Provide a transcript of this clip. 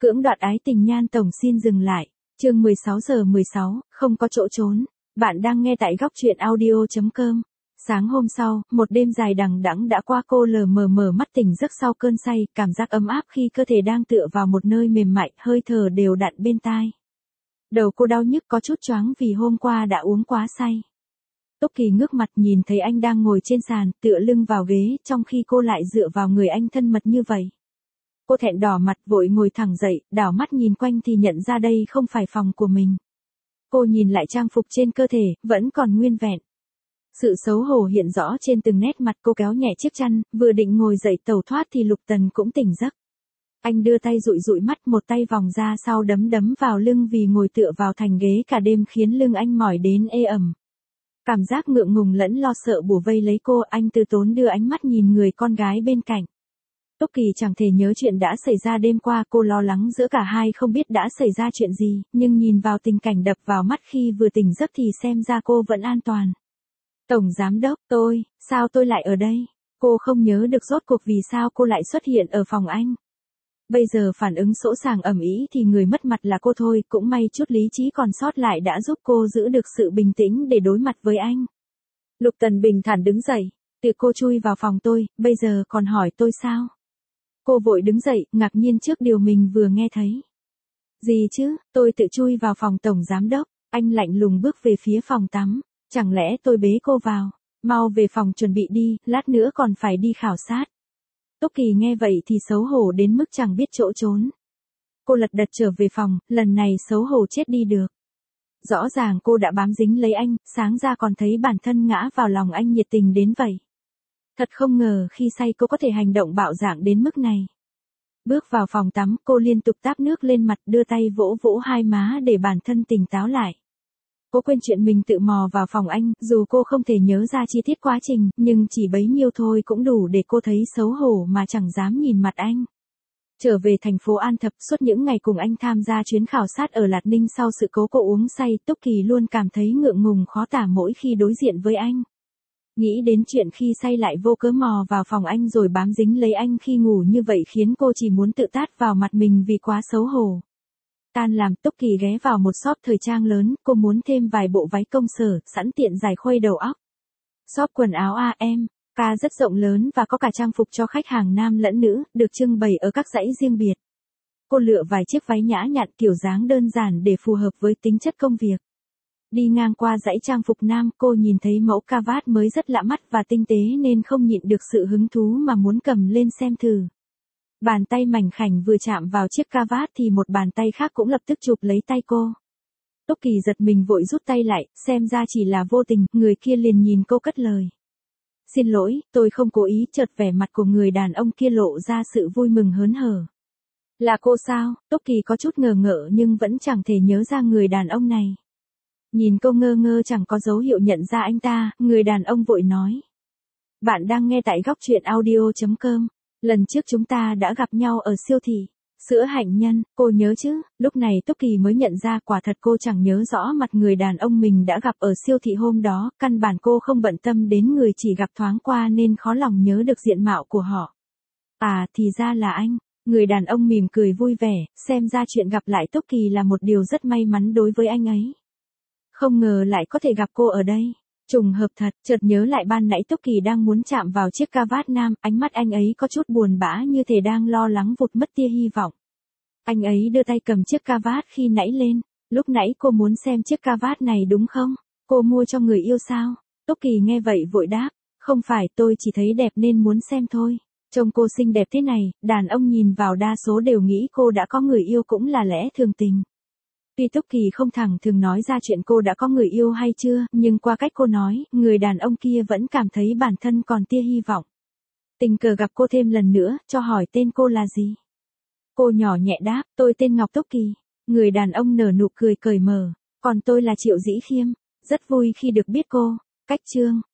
Cưỡng đoạt ái tình Nhan Tổng xin dừng lại. Chương 16:16, không có chỗ trốn. Bạn đang nghe tại góc truyện audio.com. Sáng hôm sau, một đêm dài đằng đẵng đã qua, cô lờ mờ mở mắt tỉnh giấc sau cơn say, cảm giác ấm áp khi cơ thể đang tựa vào một nơi mềm mại, hơi thở đều đặn bên tai. Đầu cô đau nhức có chút choáng vì hôm qua đã uống quá say. Túc Kỳ ngước mặt nhìn thấy anh đang ngồi trên sàn, tựa lưng vào ghế, trong khi cô lại dựa vào người anh thân mật như vậy. Cô thẹn đỏ mặt vội ngồi thẳng dậy, đảo mắt nhìn quanh thì nhận ra đây không phải phòng của mình. Cô nhìn lại trang phục trên cơ thể, vẫn còn nguyên vẹn. Sự xấu hổ hiện rõ trên từng nét mặt, cô kéo nhẹ chiếc chăn, vừa định ngồi dậy tẩu thoát thì Lục Tần cũng tỉnh giấc. Anh đưa tay dụi dụi mắt, một tay vòng ra sau đấm đấm vào lưng vì ngồi tựa vào thành ghế cả đêm khiến lưng anh mỏi đến ê ẩm. Cảm giác ngượng ngùng lẫn lo sợ bủa vây lấy cô, anh từ tốn đưa ánh mắt nhìn người con gái bên cạnh. Túc Kỳ chẳng thể nhớ chuyện đã xảy ra đêm qua, cô lo lắng giữa cả hai không biết đã xảy ra chuyện gì, nhưng nhìn vào tình cảnh đập vào mắt khi vừa tỉnh giấc thì xem ra cô vẫn an toàn. Tổng Giám Đốc, sao tôi lại ở đây? Cô không nhớ được rốt cuộc vì sao cô lại xuất hiện ở phòng anh. Bây giờ phản ứng sỗ sàng ầm ĩ thì người mất mặt là cô thôi, cũng may chút lý trí còn sót lại đã giúp cô giữ được sự bình tĩnh để đối mặt với anh. Lục Tần bình thản đứng dậy, tiệc cô chui vào phòng tôi, bây giờ còn hỏi tôi sao? Cô vội đứng dậy, ngạc nhiên trước điều mình vừa nghe thấy. Gì chứ, tôi tự chui vào phòng Tổng Giám Đốc, anh lạnh lùng bước về phía phòng tắm, chẳng lẽ tôi bế cô vào, mau về phòng chuẩn bị đi, lát nữa còn phải đi khảo sát. Túc Kỳ nghe vậy thì xấu hổ đến mức chẳng biết chỗ trốn. Cô lật đật trở về phòng, lần này xấu hổ chết đi được. Rõ ràng cô đã bám dính lấy anh, sáng ra còn thấy bản thân ngã vào lòng anh nhiệt tình đến vậy. Thật không ngờ khi say cô có thể hành động bạo dạn đến mức này. Bước vào phòng tắm, cô liên tục táp nước lên mặt, đưa tay vỗ vỗ hai má để bản thân tỉnh táo lại. Cô quên chuyện mình tự mò vào phòng anh, dù cô không thể nhớ ra chi tiết quá trình, nhưng chỉ bấy nhiêu thôi cũng đủ để cô thấy xấu hổ mà chẳng dám nhìn mặt anh. Trở về thành phố An Thập, suốt những ngày cùng anh tham gia chuyến khảo sát ở Lạt Ninh sau sự cố cô uống say, Túc Kỳ luôn cảm thấy ngượng ngùng khó tả mỗi khi đối diện với anh. Nghĩ đến chuyện khi say lại vô cớ mò vào phòng anh rồi bám dính lấy anh khi ngủ như vậy khiến cô chỉ muốn tự tát vào mặt mình vì quá xấu hổ. Tan làm, Túc Kỳ ghé vào một shop thời trang lớn, cô muốn thêm vài bộ váy công sở, sẵn tiện giải khuây đầu óc. Shop quần áo AM, K rất rộng lớn và có cả trang phục cho khách hàng nam lẫn nữ, được trưng bày ở các dãy riêng biệt. Cô lựa vài chiếc váy nhã nhặn kiểu dáng đơn giản để phù hợp với tính chất công việc. Đi ngang qua dãy trang phục nam, cô nhìn thấy mẫu cà vạt mới rất lạ mắt và tinh tế nên không nhịn được sự hứng thú mà muốn cầm lên xem thử. Bàn tay mảnh khảnh vừa chạm vào chiếc cà vạt thì một bàn tay khác cũng lập tức chụp lấy tay cô. Túc Kỳ giật mình vội rút tay lại, xem ra chỉ là vô tình, người kia liền nhìn cô cất lời. Xin lỗi, tôi không cố ý, chợt vẻ mặt của người đàn ông kia lộ ra sự vui mừng hớn hở. Là cô sao? Túc Kỳ có chút ngờ ngợ nhưng vẫn chẳng thể nhớ ra người đàn ông này. Nhìn cô ngơ ngơ chẳng có dấu hiệu nhận ra anh ta, người đàn ông vội nói. Bạn đang nghe tại góc truyện audio.com. Lần trước chúng ta đã gặp nhau ở siêu thị. Sữa hạnh nhân, cô nhớ chứ? Lúc này Túc Kỳ mới nhận ra quả thật cô chẳng nhớ rõ mặt người đàn ông mình đã gặp ở siêu thị hôm đó, căn bản cô không bận tâm đến người chỉ gặp thoáng qua nên khó lòng nhớ được diện mạo của họ. À, thì ra là anh. Người đàn ông mỉm cười vui vẻ, xem ra chuyện gặp lại Túc Kỳ là một điều rất may mắn đối với anh ấy. Không ngờ lại có thể gặp cô ở đây. Trùng hợp thật, chợt nhớ lại ban nãy Túc Kỳ đang muốn chạm vào chiếc cà vạt nam, ánh mắt anh ấy có chút buồn bã như thể đang lo lắng vụt mất tia hy vọng. Anh ấy đưa tay cầm chiếc cà vạt khi nãy lên. Lúc nãy cô muốn xem chiếc cà vạt này đúng không? Cô mua cho người yêu sao? Túc Kỳ nghe vậy vội đáp. Không phải, tôi chỉ thấy đẹp nên muốn xem thôi. Trông cô xinh đẹp thế này, đàn ông nhìn vào đa số đều nghĩ cô đã có người yêu cũng là lẽ thường tình. Tuy Túc Kỳ không thẳng thường nói ra chuyện cô đã có người yêu hay chưa, nhưng qua cách cô nói, người đàn ông kia vẫn cảm thấy bản thân còn tia hy vọng. Tình cờ gặp cô thêm lần nữa, cho hỏi tên cô là gì? Cô nhỏ nhẹ đáp, tôi tên Ngọc Túc Kỳ. Người đàn ông nở nụ cười cởi mở, còn tôi là Triệu Dĩ Khiêm. Rất vui khi được biết cô. Cách chương.